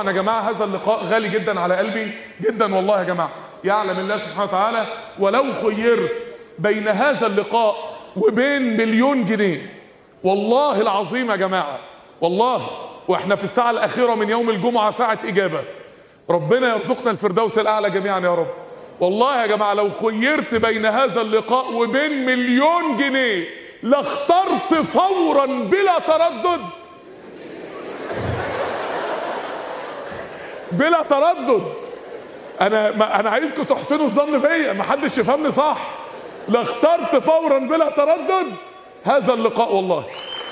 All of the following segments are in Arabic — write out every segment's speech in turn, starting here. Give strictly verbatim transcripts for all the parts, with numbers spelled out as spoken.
طبعا يا جماعة هذا اللقاء غالي جدا على قلبي جدا والله يا جماعة. يعلم الله سبحانه وتعالى ولو خيرت بين هذا اللقاء وبين مليون جنيه، والله العظيم يا جماعة والله، واحنا في الساعة الأخيرة من يوم الجمعة ساعة إجابة، ربنا يرزقنا الفردوس الأعلى جميعا يا رب. والله يا جماعة لو خيرت بين هذا اللقاء وبين مليون جنيه لاخترت فورا بلا تردد بلا تردد. انا ما انا عايزكم تحسنوا الظن بيا، ما حدش يفهمني صح. لاخترت فورا بلا تردد هذا اللقاء والله.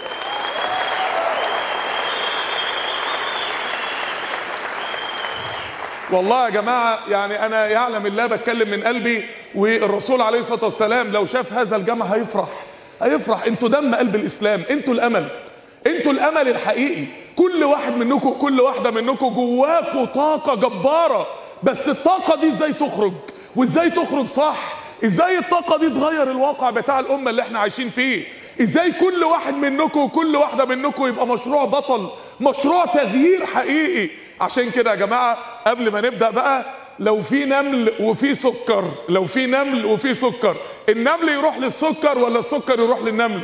والله يا جماعة يعني انا يعلم الله بتكلم من قلبي، والرسول عليه الصلاة والسلام لو شاف هذا الجمع هيفرح هيفرح. انتوا دم قلب الاسلام، انتوا الامل، انتوا الامل الحقيقي. كل واحد منكم كل واحدة منكم جواكوا طاقة جبارة، بس الطاقة دي ازاي تخرج وازاي تخرج صح؟ ازاي الطاقة دي تغير الواقع بتاع الامة اللي احنا عايشين فيه؟ ازاي كل واحد منكم وكل واحدة منكم يبقى مشروع بطل، مشروع تغيير حقيقي؟ عشان كده يا جماعة قبل ما نبدأ بقى، لو في نمل وفي سكر، لو في نمل وفي سكر، النمل يروح للسكر ولا السكر يروح للنمل؟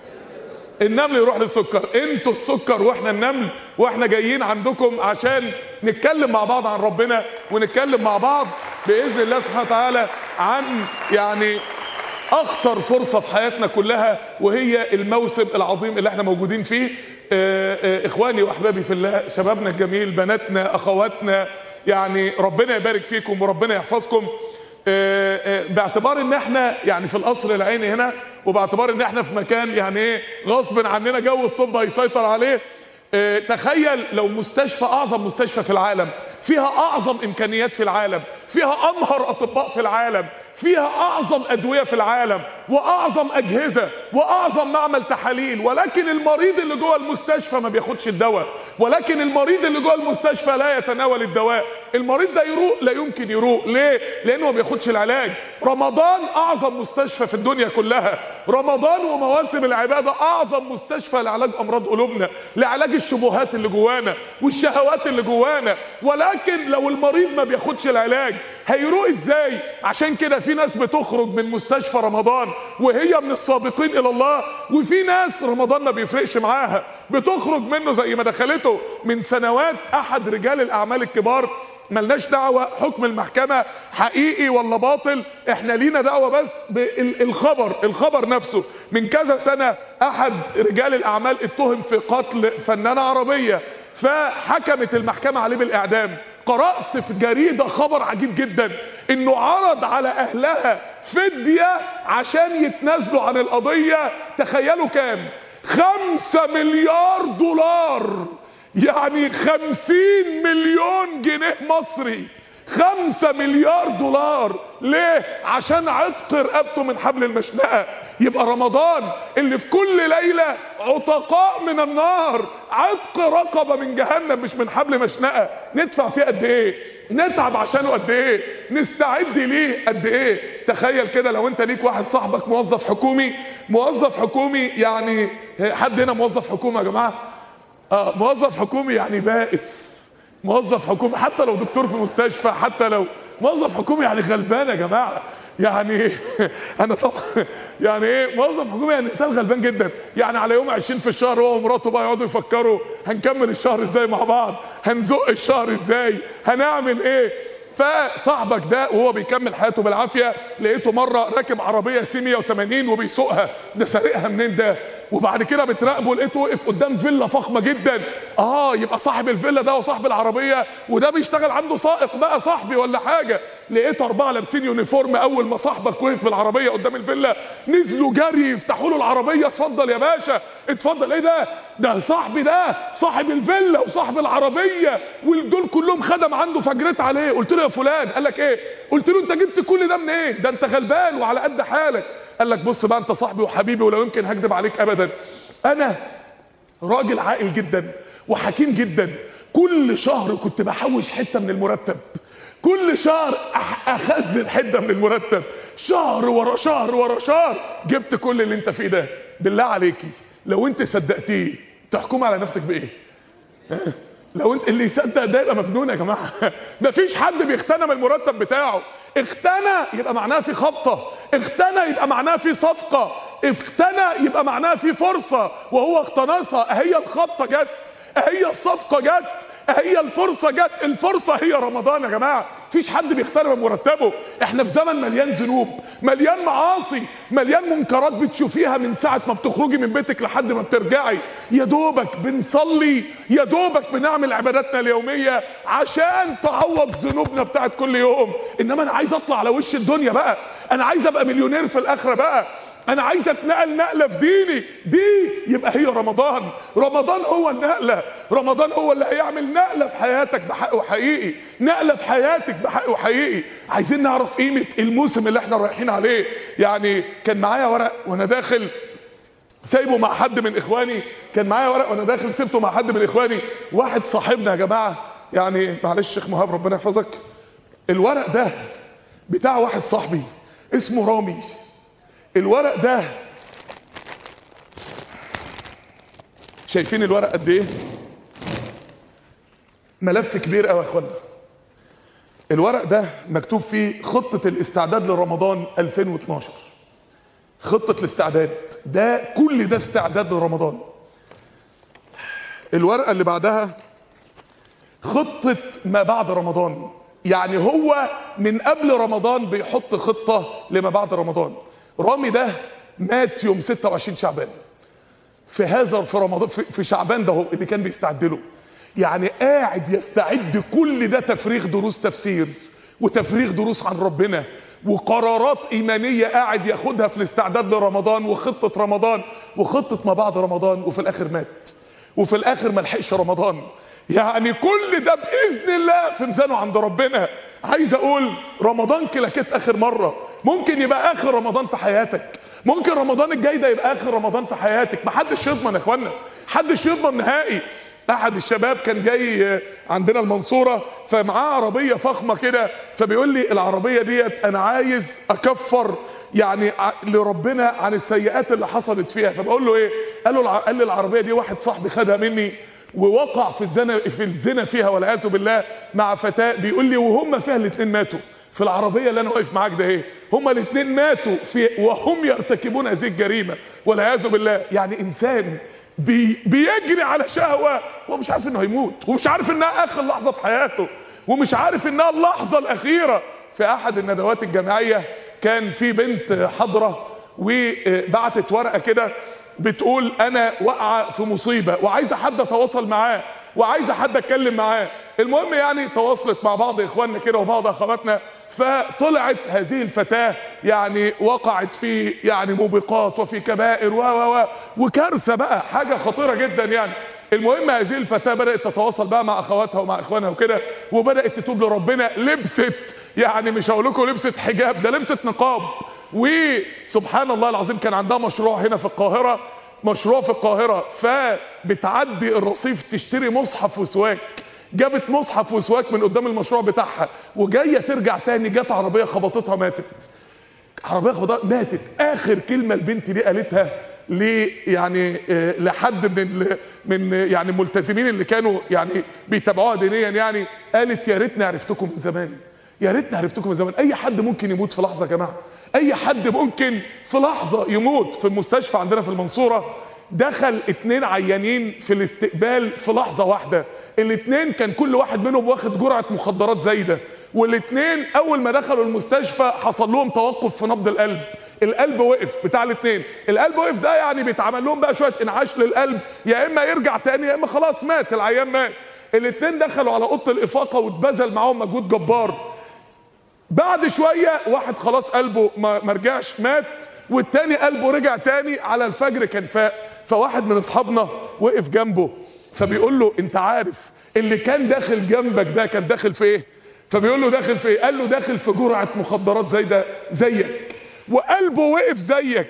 النمل يروح للسكر. انتوا السكر واحنا النمل، واحنا جايين عندكم عشان نتكلم مع بعض عن ربنا، ونتكلم مع بعض بإذن الله سبحانه وتعالى عن يعني اخطر فرصة في حياتنا كلها، وهي الموسم العظيم اللي احنا موجودين فيه. اه اه اخواني واحبابي في الله، شبابنا الجميل، بناتنا، اخواتنا، يعني ربنا يبارك فيكم وربنا يحفظكم. اه اه باعتبار ان احنا يعني في القصر العيني هنا، وباعتبار ان احنا في مكان يعني ايه غصب عننا جو الطب هيسيطر عليه. اه تخيل لو مستشفى، اعظم مستشفى في العالم، فيها اعظم امكانيات في العالم، فيها امهر اطباء في العالم، فيها اعظم ادوية في العالم، واعظم اجهزة، واعظم معمل تحاليل، ولكن المريض اللي جوه المستشفى ما بياخدش الدواء، ولكن المريض اللي جوه المستشفى لا يتناول الدواء. المريض ده يروق؟ لا يمكن يروق. ليه؟ لانه ما بياخدش العلاج. رمضان اعظم مستشفى في الدنيا كلها، رمضان ومواسم العبادة اعظم مستشفى لعلاج امراض قلوبنا، لعلاج الشبهات اللي جوانا والشهوات اللي جوانا. ولكن لو المريض ما بياخدش العلاج هيروق ازاي؟ عشان كده في ناس بتخرج من مستشفى رمضان وهي من السابقين الى الله، وفي ناس رمضان ما بيفرقش معاها بتخرج منه زي ما دخلته من سنوات. احد رجال الاعمال الكبار، ملناش دعوة حكم المحكمة حقيقي ولا باطل، احنا لينا دعوة بس بالخبر، الخبر نفسه. من كذا سنة احد رجال الاعمال اتهم في قتل فنانة عربية، فحكمت المحكمة عليه بالاعدام. قرأت في جريدة خبر عجيب جدا، انه عرض على اهلها فدية عشان يتنازلوا عن القضية. تخيلوا كام؟ خمسة مليار دولار، يعني خمسين مليون جنيه مصري. خمسة مليار دولار. ليه؟ عشان عتق رقبته من حبل المشنقة. يبقى رمضان اللي في كل ليلة عتقاء من النار، عتق رقبة من جهنم مش من حبل مشنقة، ندفع فيه قد ايه؟ نتعب عشانه قد ايه؟ نستعد ليه قد ايه؟ تخيل كده لو انت ليك واحد صاحبك موظف حكومي، موظف حكومي يعني حد هنا موظف حكومي يا جماعة؟ اه موظف حكومي يعني بائس، موظف حكومي حتى لو دكتور في مستشفى، حتى لو موظف حكومي يعني غلبان يا جماعه. يعني انا طبعا يعني ايه موظف حكومي؟ يعني انسان غلبان جدا. يعني على يوم عشرين في الشهر هو ومراته بقى يقعدوا يفكروا هنكمل الشهر ازاي مع بعض، هنزق الشهر ازاي، هنعمل ايه. فصاحبك ده وهو بيكمل حياته بالعافيه، لقيته مره راكب عربيه سي مية وتمانين وبيسوقها، ده سارقها منين ده؟ وبعد كده بتراقبه لقيته وقف قدام فيلا فخمه جدا. اه يبقى صاحب الفيلا ده وصاحب العربيه، وده بيشتغل عنده سائق بقى صاحبي ولا حاجه. لقيت اربعه لابسين يونيفورم، اول ما صاحبك وقف بالعربيه قدام الفيلا نزلوا جري يفتحوا له العربيه، اتفضل يا باشا اتفضل. ايه ده؟ ده صاحبي، ده صاحب الفيلا وصاحب العربيه، ودول كلهم خدم عنده. فجرت عليه قلت له يا فلان، قال لك ايه؟ قلت له انت جبت كل ده منين؟ إيه؟ ده انت غلبان وعلى قد حالك. قال لك بص بقى انت صاحبي وحبيبي ولا يمكن هكذب عليك ابدا، انا راجل عاقل جدا وحكيم جدا، كل شهر كنت بحوش حته من المرتب، كل شهر اخزن حته من المرتب، شهر ورا شهر ورا شهر جبت كل اللي انت فيه ده. بالله عليكي لو انت صدقتيه تحكم على نفسك بايه؟ لو انت اللي يصدق ده يبقى مجنون يا جماعه. مفيش حد بيغتنم المرتب بتاعه. اغتنى يبقى معناها في خبطه، اغتنى يبقى معناها في صفقه، اغتنى يبقى معناها في فرصه وهو اقتنصها. هي الخبطه جت، هي الصفقه جت، هي الفرصه جت. الفرصه هي رمضان يا جماعه. مفيش حد بيغتنم مرتبه. احنا في زمن مليان ذنوب، مليان معاصي، مليان منكرات بتشوفيها من ساعه ما بتخرجي من بيتك لحد ما بترجعي. يا دوبك بنصلي، يا دوبك بنعمل عباداتنا اليوميه عشان تعوض ذنوبنا بتاعت كل يوم. انما انا عايز اطلع على وش الدنيا بقى، انا عايز ابقى مليونير في الاخره بقى، انا عايز اتنقل نقله في ديني دي. يبقى هي رمضان. رمضان هو النقله، رمضان هو اللي هيعمل نقله في حياتك بحقه حقيقي، نقله في حياتك بحقه حقيقي. عايزين نعرف قيمه الموسم اللي احنا رايحين عليه. يعني كان معايا ورق وانا داخل سايبه مع حد من اخواني، كان معايا ورق وانا داخل سيبته مع حد من اخواني. واحد صاحبنا يا جماعه، يعني معلش شيخ مهاب ربنا يحفظك، الورق ده بتاع واحد صاحبي اسمه رامي. الورق ده شايفين الورق قد ايه؟ ملف كبير قوي يا اخوانا. الورق ده مكتوب فيه خطة الاستعداد لرمضان ألفين واثناشر. خطة الاستعداد ده كل ده استعداد لرمضان. الورقة اللي بعدها خطة ما بعد رمضان، يعني هو من قبل رمضان بيحط خطة لما بعد رمضان. رامي ده مات يوم ستة وعشرين شعبان، في هذا في رمضان في شعبان ده هو اللي كان بيستعد له. يعني قاعد يستعد، كل ده تفريغ دروس تفسير وتفريغ دروس عن ربنا وقرارات ايمانيه قاعد ياخدها في الاستعداد لرمضان وخطه رمضان وخطه ما بعد رمضان، وفي الاخر مات، وفي الاخر ما لحقش رمضان. يعني كل ده باذن الله في ميزانه عند ربنا. عايز اقول رمضان كلاكيت اخر مره، ممكن يبقى اخر رمضان في حياتك، ممكن رمضان الجاي ده يبقى اخر رمضان في حياتك. محدش يضمن يا اخوانا، محدش يضمن نهائي. احد الشباب كان جاي عندنا المنصوره، فمعاه عربيه فخمه كده، فبيقول لي العربيه ديت انا عايز اكفر يعني لربنا عن السيئات اللي حصلت فيها. فبقول له ايه؟ قال له قال لي العربيه دي واحد صاحبي خدها مني ووقع في الزنا في الزنا فيها والعياذ بالله مع فتاه. بيقول لي وهم فيها الاثنين ماتوا في العربيه اللي انا واقف معاك ده ايه، هم الاثنين ماتوا في وهم يرتكبون هذه الجريمه والعياذ بالله. يعني انسان بي بيجري على شهوه ومش عارف انه هيموت، ومش عارف انها اخر لحظه في حياته، ومش عارف انها اللحظه الاخيره. في احد الندوات الجامعيه كان في بنت حاضره وبعتت ورقه كده بتقول انا واقعه في مصيبه وعايزه حد اتواصل معاه وعايزه حد اتكلم معاه. المهم يعني تواصلت مع بعض اخواننا كده وبعض اخواتنا، فطلعت هذه الفتاه يعني وقعت في يعني موبقات وفي كبائر و و وكارثه بقى، حاجه خطيره جدا يعني. المهم هذه الفتاه بدات تتواصل بقى مع اخواتها ومع اخوانها وكده، وبدات تتوب لربنا. لبست يعني مش هقول لكم لبست حجاب، ده لبست نقاب. وسبحان الله العظيم كان عندها مشروع هنا في القاهره، مشروع في القاهره، فبتعدي الرصيف تشتري مصحف وسواك. جابت مصحف وسواك من قدام المشروع بتاعها وجايه ترجع تاني، جت عربيه خبطتها ماتت. عربيه خبطتها ماتت. اخر كلمه البنت دي قالتها ل يعني لحد من من يعني الملتزمين اللي كانوا يعني بيتابعوها دينيا، يعني قالت يا ريتني عرفتكم من زمان، يا ريتني عرفتكم من زمان. اي حد ممكن يموت في لحظه يا جماعه، اي حد ممكن في لحظه يموت. في المستشفى عندنا في المنصوره دخل اتنين عيانين في الاستقبال في لحظه واحده. الاتنين كان كل واحد منهم واخد جرعه مخدرات زايده، والاتنين اول ما دخلوا المستشفى حصل لهم توقف في نبض القلب. القلب وقف بتاع الاثنين، القلب وقف ده يعني بيتعمل لهم بقى شويه انعاش للقلب، يا اما يرجع تاني يا اما خلاص مات العيان مات. الاثنين دخلوا على اوضه الافاقه واتبذل معاهم مجهود جبار. بعد شويه واحد خلاص قلبه ما رجعش مات، والتاني قلبه رجع تاني. على الفجر كان فاق، فواحد من اصحابنا وقف جنبه فبيقول له انت عارف اللي كان داخل جنبك ده كان داخل في ايه؟ فبيقول له داخل في ايه؟ قال له داخل في جرعه مخدرات زي ده زيك، وقلبه وقف زيك،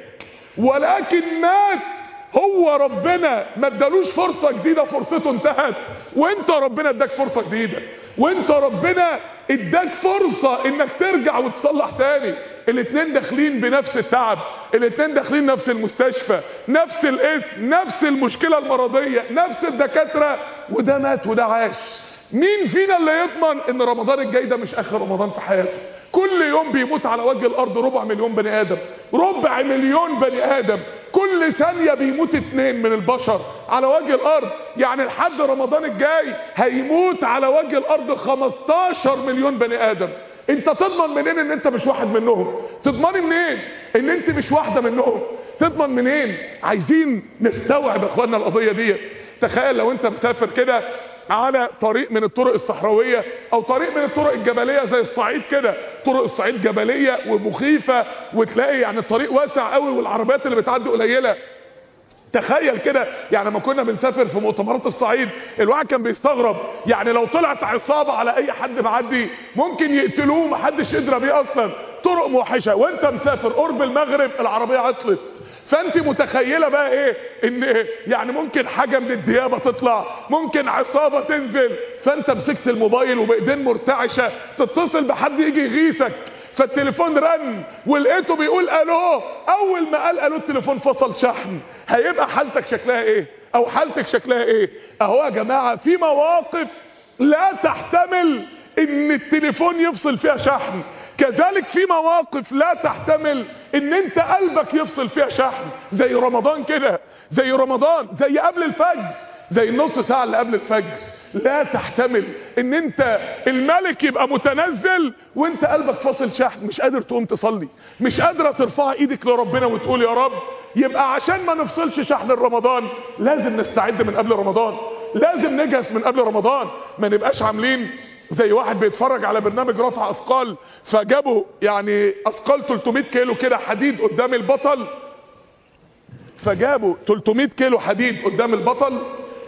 ولكن مات. هو ربنا ما ادالوش فرصه جديده، فرصته انتهت، وانت ربنا اداك فرصه جديده، وانت ربنا اداك فرصة انك ترجع وتصلح تاني. الاتنين داخلين بنفس التعب، الاتنين داخلين نفس المستشفى، نفس الاسم، نفس المشكلة المرضية، نفس الدكاترة، وده مات وده عاش. مين فينا اللي يضمن ان رمضان الجاي ده مش اخر رمضان في حياته؟ كل يوم بيموت على وجه الارض ربع مليون بني ادم، ربع مليون بني ادم، كل ثانية بيموت اتنين من البشر على وجه الارض. يعني لحد رمضان الجاي هيموت على وجه الارض خمستاشر مليون بني ادم. انت تضمن منين ان انت مش واحد منهم؟ تضمني منين ان انت مش واحدة منهم؟ تضمن منين؟ عايزين نستوعب يا اخوانا القضية دي. تخيل لو انت مسافر كده على طريق من الطرق الصحراوية او طريق من الطرق الجبلية زي الصعيد كده. طرق الصعيد جبلية ومخيفة، وتلاقي يعني الطريق واسع قوي والعربيات اللي بتعدي قليلة. تخيل كده، يعني لما كنا بنسافر في مؤتمرات الصعيد الواحد كان بيستغرب، يعني لو طلعت عصابة على اي حد معدي ممكن يقتلوه، محدش يدرى بيه اصلا. طرق موحشة، وانت مسافر قرب المغرب العربية عطلت. فانت متخيلة بقى ايه؟ ان يعني ممكن حاجة من الديابة تطلع، ممكن عصابة تنزل، فانت مسكت الموبايل وبايدين مرتعشة تتصل بحد يجي يغيثك. فالتليفون رن ولقيته بيقول الو، اول ما قال الو التليفون فصل شحن. هيبقى حالتك شكلها ايه؟ او حالتك شكلها ايه؟ اهو يا جماعة في مواقف لا تحتمل ان التليفون يفصل فيها شحن، كذلك في مواقف لا تحتمل ان انت قلبك يفصل فيها شحن. زي رمضان كده، زي رمضان، زي قبل الفجر، زي النص ساعة اللي قبل الفجر لا تحتمل ان انت الملك يبقى متنزل وانت قلبك فاصل شحن، مش قادر تقوم تصلي، مش قادرة ترفع ايدك لربنا وتقول يا رب. يبقى عشان ما نفصلش شحن رمضان لازم نستعد من قبل رمضان، لازم نجهز من قبل رمضان. ما نبقاش عاملين زي واحد بيتفرج على برنامج رفع اثقال، فجابوا يعني اثقال تلتمية كيلو كده حديد قدام البطل، فجابوا تلتمية كيلو حديد قدام البطل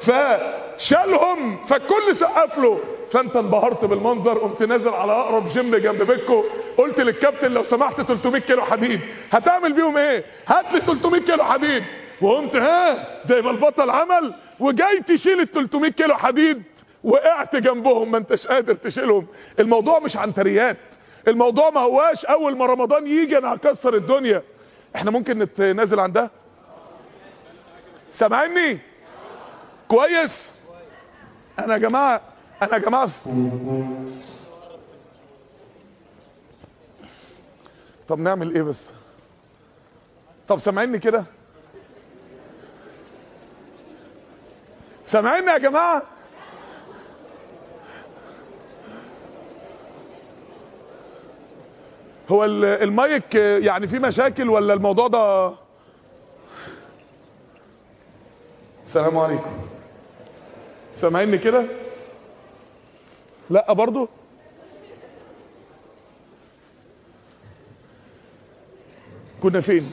فشالهم، فالكل سقف له. فانت انبهرت بالمنظر، قمت نازل على اقرب جيم جنب بيتكو، قلت للكابتن لو سمحت تلتمية كيلو حديد، هتعمل بيهم ايه؟ هات لي تلتمية كيلو حديد. وقمت ها زي ما البطل عمل، وجاي تشيل ال تلتمية كيلو حديد، وقعت جنبهم، ما انتش قادر تشيلهم. الموضوع مش عنتريات، الموضوع ما هواش اول ما رمضان يجي انا هكسر الدنيا. احنا ممكن نتنازل عن ده؟ سامعني كويس؟ انا يا جماعه انا يا جماعه طب نعمل ايه بس؟ طب سامعيني كده؟ سامعيني يا جماعه؟ هو المايك يعني فيه مشاكل ولا الموضوع ده؟ السلام عليكم، سامعيني كده؟ لا برضو؟ كنا فين؟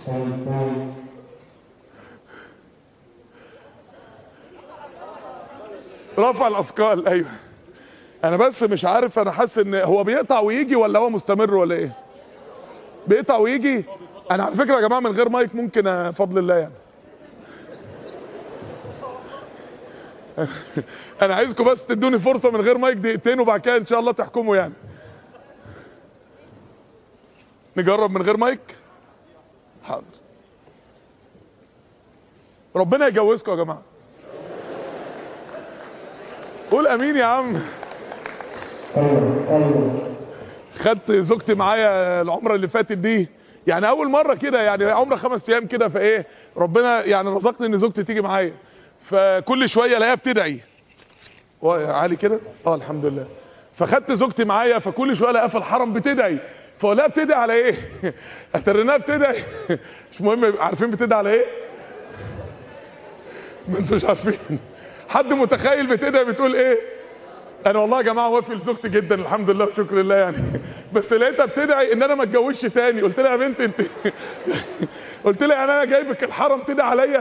رفع الاثقال. ايوه انا بس مش عارف، انا حاسس ان هو بيقطع ويجي ولا هو مستمر ولا ايه؟ بيقطع ويجي. انا على فكره يا جماعه من غير مايك ممكن بفضل الله يعني. انا عايزكم بس تدوني فرصه من غير مايك دقيقتين وبعد كده ان شاء الله تحكموا يعني. نجرب من غير مايك؟ حاضر. ربنا يجوزكم يا جماعه. قول امين يا عم. خدت زوجتي معايا العمره اللي فاتت دي، يعني اول مره كده، يعني عمره خمس ايام كده، فايه ربنا يعني رزقني ان زوجتي تيجي معايا، فكل شويه الاقيها بتدعي عالي كده. اه الحمد لله. فخدت زوجتي معايا، فكل شويه الاقيها في الحرم بتدعي، فقولها بتدعي على ايه؟ اترناها بتدعي مش مهم. عارفين بتدعي على ايه؟ انتوا مش عارفين؟ حد متخيل بتدعي بتقول ايه؟ انا والله يا جماعه وافي لزوجتي جدا الحمد لله وشكر لله يعني، بس لقيتها بتدعي ان انا ما اتجوزش تاني. قلت لها يا بنت انت قلت لها انا جايبك الحرم تدعي عليا؟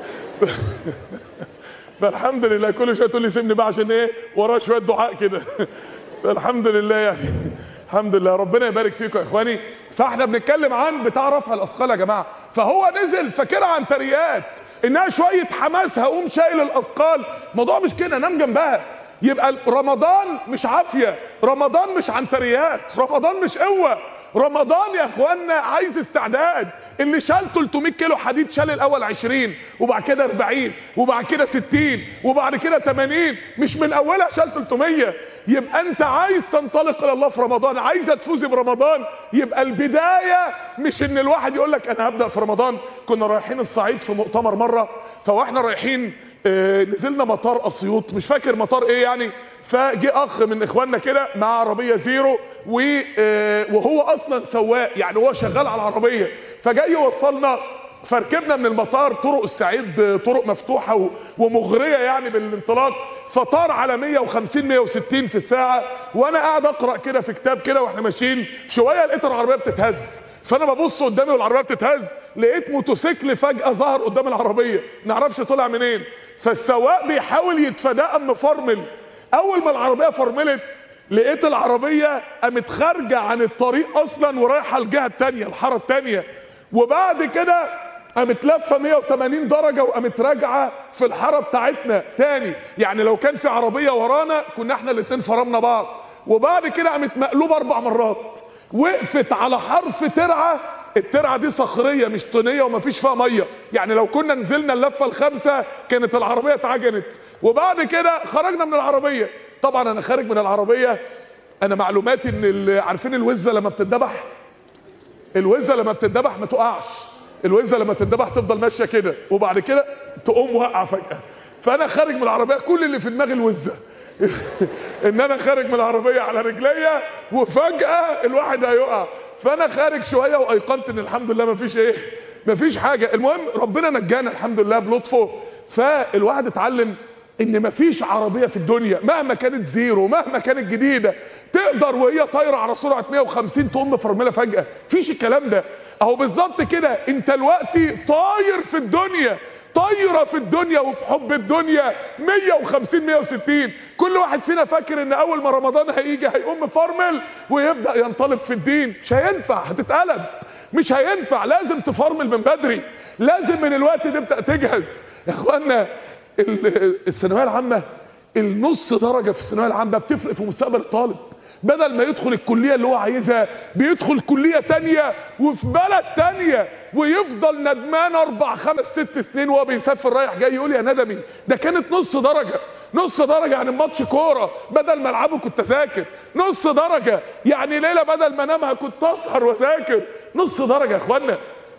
فالحمد لله كل شويه تقول لي سيبني بقى عشان ايه وراه شويه دعاء كده. فالحمد لله يعني، الحمد لله. ربنا يبارك فيكم يا اخواني. فاحنا بنتكلم عن بتاع رفع الاثقال يا جماعه، فهو نزل فاكرها عنتريات، انها شويه حماس هقوم شايل الاثقال. الموضوع مش كده، نام جنبها. يبقى رمضان مش عافية، رمضان مش عنتريات، رمضان مش قوة، رمضان يا اخوانا عايز استعداد. اللي شال تلتمية كيلو حديد شال الاول عشرين وبعد كده اربعين وبعد كده ستين وبعد كده تمانين، مش من اولها شال تلتمية. يبقى انت عايز تنطلق الى الله في رمضان، عايزه تفوزي برمضان، يبقى البدايه مش ان الواحد يقول لك انا هبدا في رمضان. كنا رايحين الصعيد في مؤتمر مره، فواحنا رايحين آه نزلنا مطار اسيوط، مش فاكر مطار ايه يعني، فجه اخ من اخواننا كده مع عربيه زيرو وهو اصلا سواق، يعني هو شغال على العربيه، فجاي يوصلنا. فركبنا من المطار، طرق الصعيد طرق مفتوحه ومغريه يعني بالانطلاق، فطار على مية وخمسين مية وستين في الساعه، وانا قاعد اقرا كده في كتاب كده واحنا ماشيين شويه، لقيت العربيه بتتهز. فانا ببص قدامي والعربيه بتتهز، لقيت موتوسيكل فجاه ظهر قدام العربيه، ما نعرفش طلع منين. فالسواق بيحاول يتفاداه، ام فرمل. اول ما العربيه فرملت لقيت العربيه قامت خارجه عن الطريق اصلا ورايحه الجهه الثانيه، الحاره الثانيه، وبعد كده قامت لفه مية وتمانين درجه وقامت راجعه في الحاره بتاعتنا تاني. يعني لو كان في عربيه ورانا كنا احنا الاثنين فرمنا بعض. وبعد كده قامت مقلوبه اربع مرات، وقفت على حرف ترعه. الترعه دي صخريه مش طينيه ومفيش فيها ميه، يعني لو كنا نزلنا اللفه الخامسه كانت العربيه اتعجنت. وبعد كده خرجنا من العربيه. طبعا انا خارج من العربيه، انا معلوماتي ان عارفين الوزه لما بتتذبح، الوزه لما بتتذبح ما تقعش، الوزه لما تتذبح تفضل ماشيه كده وبعد كده تقوم واقعه فجاه. فانا خارج من العربيه كل اللي في دماغي الوزه ان انا خارج من العربيه على رجليا وفجاه الواحد هيقع. فانا خارج شويه وايقنت ان الحمد لله مفيش ايه، مفيش حاجه. المهم ربنا نجانا الحمد لله بلطفه. فالواحد اتعلم ان مفيش عربيه في الدنيا مهما كانت زيرو مهما كانت جديده تقدر وهي طايره على سرعه مية وخمسين تقوم مفرمله فجاه. مفيش الكلام ده. اهو بالظبط كده انت دلوقتي طاير في الدنيا، طايره في الدنيا وفي حب الدنيا مية وخمسين مية وستين. كل واحد فينا فاكر ان اول ما رمضان هيجي هيقوم مفرمل ويبدا ينطلق في الدين. مش هينفع، هتتقلب، مش هينفع. لازم تفرمل من بدري، لازم من الوقت تبدا تجهز. يا اخوانا الثانويه العامه، النص درجه في الثانويه العامه بتفرق في مستقبل الطالب. بدل ما يدخل الكليه اللي هو عايزها بيدخل كليه تانية وفي بلد تانية ويفضل ندمان اربع خمس ست سنين وهو بيسافر رايح جاي يقول يا ندمي ده كانت نص درجه. نص درجه يعني ماتش كوره بدل ما العبه كنت اذاكر. نص درجه يعني ليله بدل ما انامها كنت اسهر واذاكر. نص درجه يا اخوانا.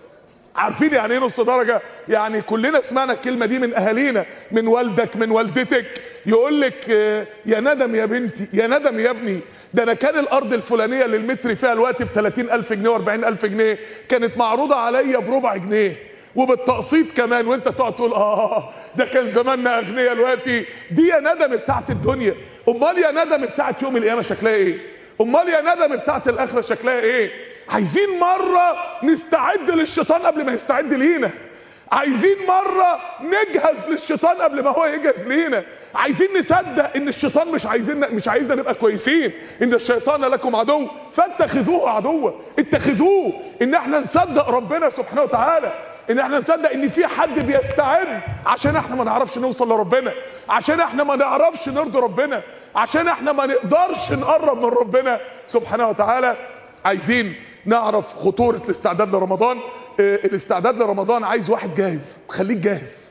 عارفين يعني ايه نص درجه؟ يعني كلنا سمعنا الكلمه دي من اهالينا، من والدك من والدتك، يقول لك يا ندم يا بنتي، يا ندم يا ابني، ده انا كان الارض الفلانيه اللي المتر فيها الوقت ب تلاتين الف جنيه واربعين الف جنيه كانت معروضه عليا بربع جنيه وبالتقسيط كمان، وانت تقعد تقول اه ده كان زماننا اغنياء دلوقتي. دي يا ندم بتاعت الدنيا. امال يا ندم بتاعت يوم القيامه شكلها ايه؟ امال يا ندم بتاعت الاخره شكلها ايه؟ عايزين مرة نستعد للشيطان قبل ما يستعد لينا. عايزين مرة نجهز للشيطان قبل ما هو يجهز لينا. عايزين نصدق ان الشيطان مش عايزيننا، مش عايزنا نبقى كويسين، ان الشيطان لكم عدو فاتخذوه عدوا. اتخذوه. ان احنا نصدق ربنا سبحانه وتعالى، ان احنا نصدق ان في حد بيستعد عشان احنا ما نعرفش نوصل لربنا، عشان احنا ما نعرفش نرضي ربنا، عشان احنا ما نقدرش نقرب من ربنا سبحانه وتعالى. عايزين نعرف خطورة الاستعداد لرمضان. اه الاستعداد لرمضان عايز واحد جاهز. خليك جاهز.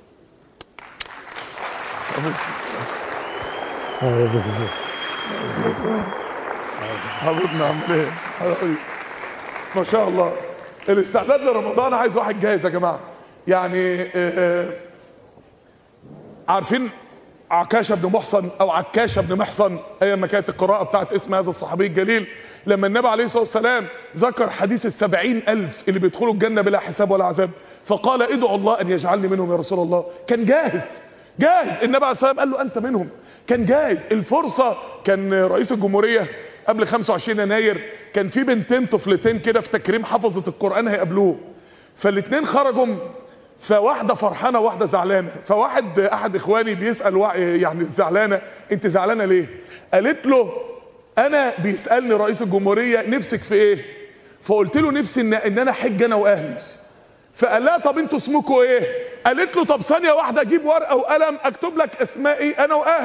حبيبنا عامل ايه؟ ما شاء الله. الاستعداد لرمضان عايز واحد جاهز يا جماعة. يعني اه اه عارفين عكاشة بن محصن او عكاشة بن محصن ايام ما كانت القراءة بتاعت اسم هذا الصحابي الجليل، لما النبي عليه الصلاة والسلام ذكر حديث السبعين الف اللي بيدخلوا الجنة بلا حساب ولا عذاب، فقال ادعوا الله ان يجعلني منهم يا رسول الله. كان جاهز، جاهز. النبي عليه الصلاة والسلام قال له انت منهم. كان جاهز. الفرصة كان رئيس الجمهورية قبل خمسة وعشرين يناير كان في بنتين طفلتين كده في تكريم حفظة القرآن هيقابلوه، فالاثنين خرجوا، فواحدة فرحانة واحدة زعلانة. فواحد احد اخواني بيسأل يعني الزعلانة انت زعلانة ليه؟ قالت له انا بيسألني رئيس الجمهورية نفسك في ايه؟ فقلت له نفسي ان, إن انا حج انا واهلي. فقال لها طب انتوا اسمكوا ايه؟ قالت له طب ثانية واحدة اجيب ورقة وقلم اكتب لك اسمائي انا واهلي.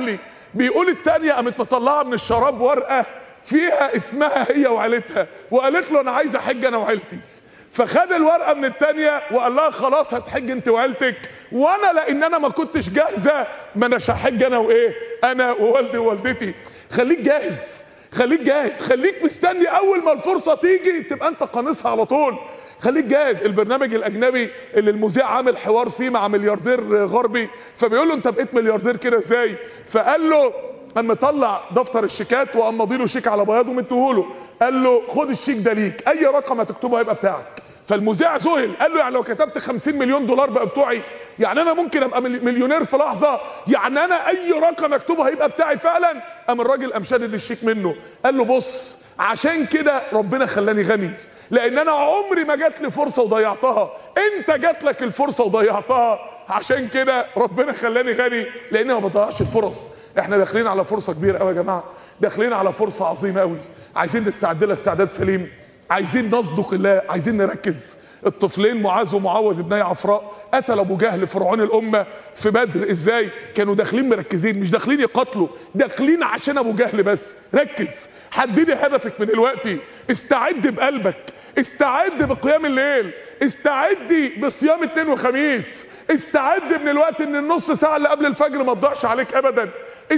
بيقول التانية قامت مطلعه من الشراب ورقه فيها اسمها هي وعيلتها، وقالت له انا عايز احج انا وعيلتي. فخد الورقه من التانية وقال لها خلاص هتحج انت وعيلتك، وانا لان انا ما كنتش جاهزه ما اناش هحج انا وايه، انا ووالدي ووالدتي. خليك جاهز، خليك جاهز، خليك مستني اول ما الفرصه تيجي تبقى انت قانصها على طول. خليك جاهز. البرنامج الاجنبي اللي المذيع عامل حوار فيه مع ملياردير غربي، فبيقول له انت بقيت ملياردير كده ازاي؟ فقال له قام مطلع دفتر الشيكات وقام ماضيله شيك على بياض ومديهوله، قال له خد الشيك ده ليك، اي رقم هتكتبه هيبقى بتاعك. فالمذيع ذهل، قال له يعني لو كتبت خمسين مليون دولار بقى بتوعي؟ يعني انا ممكن ابقى مليونير في لحظه؟ يعني انا اي رقم اكتبه هيبقى بتاعي فعلا؟ قام الراجل قام شادد الشيك منه، قال له بص عشان كده ربنا خلاني غني، لان انا عمري ما جات لي فرصه وضيعتها، انت جات لك الفرصه وضيعتها، عشان كده ربنا خلاني غني، لان ما بضيعش الفرص. احنا داخلين على فرصه كبيره قوي يا جماعه، داخلين على فرصه عظيمه قوي، عايزين نستعد لها استعداد سليم، عايزين نصدق الله، عايزين نركز. الطفلين معاذ ومعوذ ابني عفراء قتل ابو جهل فرعون الامه في بدر، ازاي؟ كانوا داخلين مركزين، مش داخلين يقاتلوا، داخلين عشان ابو جهل بس. ركز، حددي هدفك من دلوقتي، استعد بقلبك، استعد بقيام الليل، استعدي بصيام اثنين وخميس، استعد من الوقت ان النص ساعه اللي قبل الفجر ما تضيعش عليك ابدا،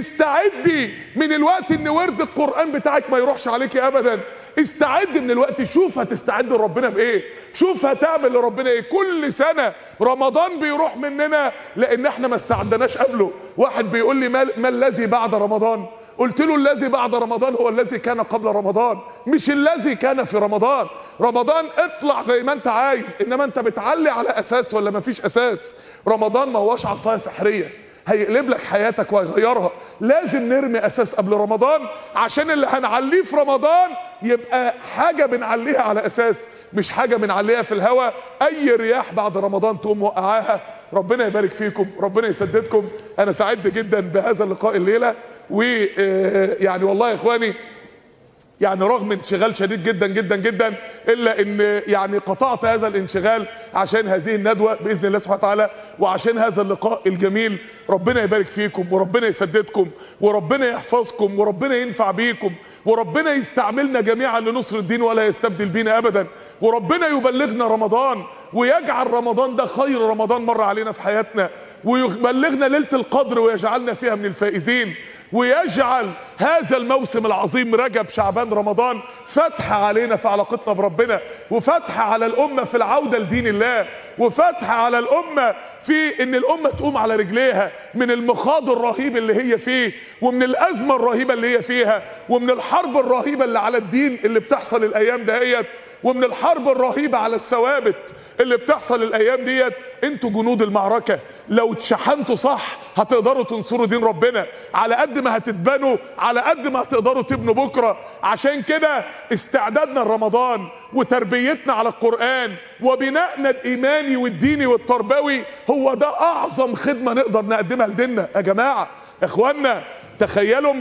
استعدي من الوقت ان ورد القرآن بتاعك ما يروحش عليك ابدا، استعد من الوقت. شوف هتستعد لربنا بايه، شوف هتعمل لربنا ايه. كل سنة رمضان بيروح مننا لان احنا ما استعدناش قبله. واحد بيقول لي ما, ما الذي بعد رمضان؟ قلت له الذي بعد رمضان هو الذي كان قبل رمضان، مش الذي كان في رمضان. رمضان اطلع زي ما انت عايز، انما انت بتعلي على اساس ولا ما فيش اساس. رمضان ما هوش عصايه سحريه هيقلب لك حياتك وهيغيرها. لازم نرمي اساس قبل رمضان عشان اللي هنعليه في رمضان يبقى حاجة بنعليها على اساس، مش حاجة بنعليها في الهوا. اي رياح بعد رمضان تقوم وقعاها. ربنا يبارك فيكم، ربنا يسددكم. انا سعدت جدا بهذا اللقاء الليلة، ويعني والله يا اخواني يعني رغم انشغال شديد جدا جدا جدا الا ان يعني قطعت هذا الانشغال عشان هذه الندوة باذن الله سبحانه وتعالى، وعشان هذا اللقاء الجميل. ربنا يبارك فيكم، وربنا يسددكم، وربنا يحفظكم، وربنا ينفع بيكم، وربنا يستعملنا جميعا لنصر الدين ولا يستبدل بينا ابدا، وربنا يبلغنا رمضان ويجعل رمضان ده خير رمضان مر علينا في حياتنا، ويبلغنا ليلة القدر ويجعلنا فيها من الفائزين، ويجعل هذا الموسم العظيم رجب شعبان رمضان فتح علينا في علاقتنا بربنا، وفتح على الأمة في العودة لدين الله، وفتح على الأمة في ان الأمة تقوم على رجليها من المخاض الرهيب اللي هي فيه، ومن الأزمة الرهيبة اللي هي فيها، ومن الحرب الرهيبة اللي على الدين اللي بتحصل الأيام دهيت، ومن الحرب الرهيبة على الثوابت اللي بتحصل الايام ديت. انتوا جنود المعركة، لو اتشحنتوا صح هتقدروا تنصروا دين ربنا. على قد ما هتتبنوا على قد ما هتقدروا تبنوا بكرة. عشان كده استعدادنا لرمضان وتربيتنا على القرآن وبنائنا الايماني والديني والتربوي هو ده اعظم خدمة نقدر نقدمها لديننا. يا جماعة اخواننا، تخيلوا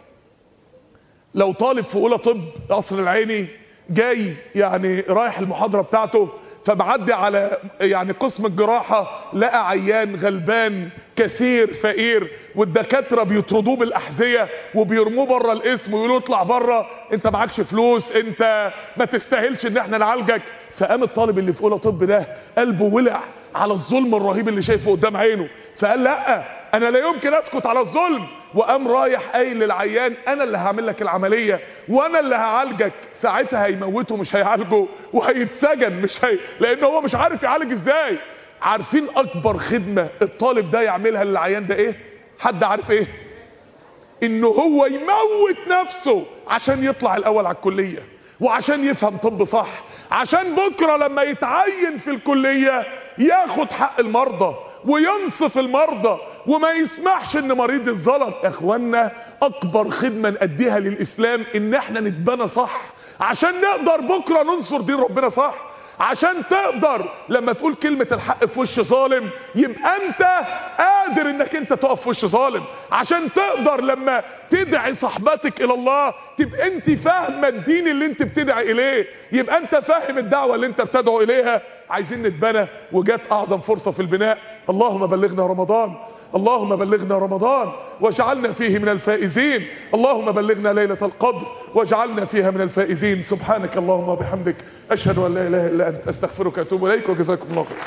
لو طالب في اولى طب قصر العيني جاي يعني رايح المحاضرة بتاعته، فبعدي على يعني قسم الجراحة لقى عيان غلبان كثير فقير، والدكاترة بيطردوه بالاحذية وبيرموه بره القسم ويقولوا اطلع بره، انت معكش فلوس، انت ما تستاهلش ان احنا نعالجك. فقام الطالب اللي في اولى طب ده قلبه ولع على الظلم الرهيب اللي شايفه قدام عينه، فقال لا انا لا يمكن اسكت على الظلم، وقام رايح قايل للعيان انا اللي هعمل لك العملية وانا اللي هعالجك. ساعتها هيموته مش هيعالجه، وهيتسجن مش هي، لان هو مش عارف يعالج ازاي. عارفين اكبر خدمة الطالب ده يعملها للعيان ده ايه؟ حد عارف ايه؟ انه هو يموت نفسه عشان يطلع الاول على الكلية، وعشان يفهم طب صح، عشان بكرة لما يتعين في الكلية ياخد حق المرضى وينصف المرضى وما يسمحش ان مريض يتظلم. يا اخوانا اكبر خدمة نأديها للاسلام ان احنا نتبنى صح عشان نقدر بكرة ننصر دين ربنا صح، عشان تقدر لما تقول كلمة الحق في وش ظالم يبقى انت قادر انك انت تقف في وش ظالم، عشان تقدر لما تدعي صحبتك الى الله تبقى انت فاهمة الدين اللي انت بتدعي اليه، يبقى انت فاهم الدعوة اللي انت بتدعو اليها. عايزين نتبنى، وجات اعظم فرصة في البناء. اللهم بلغنا رمضان، اللهم بلغنا رمضان واجعلنا فيه من الفائزين. اللهم بلغنا ليلة القدر واجعلنا فيها من الفائزين. سبحانك اللهم وبحمدك أشهد أن لا إله إلا أنت أستغفرك وأتوب إليك وجزاكم الله خير.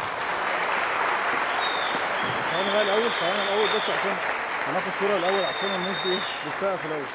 ثواني بقى الأول ثواني الأول بس عشان هناخد صورة الأول عشان الناس دي بتسقف الأول.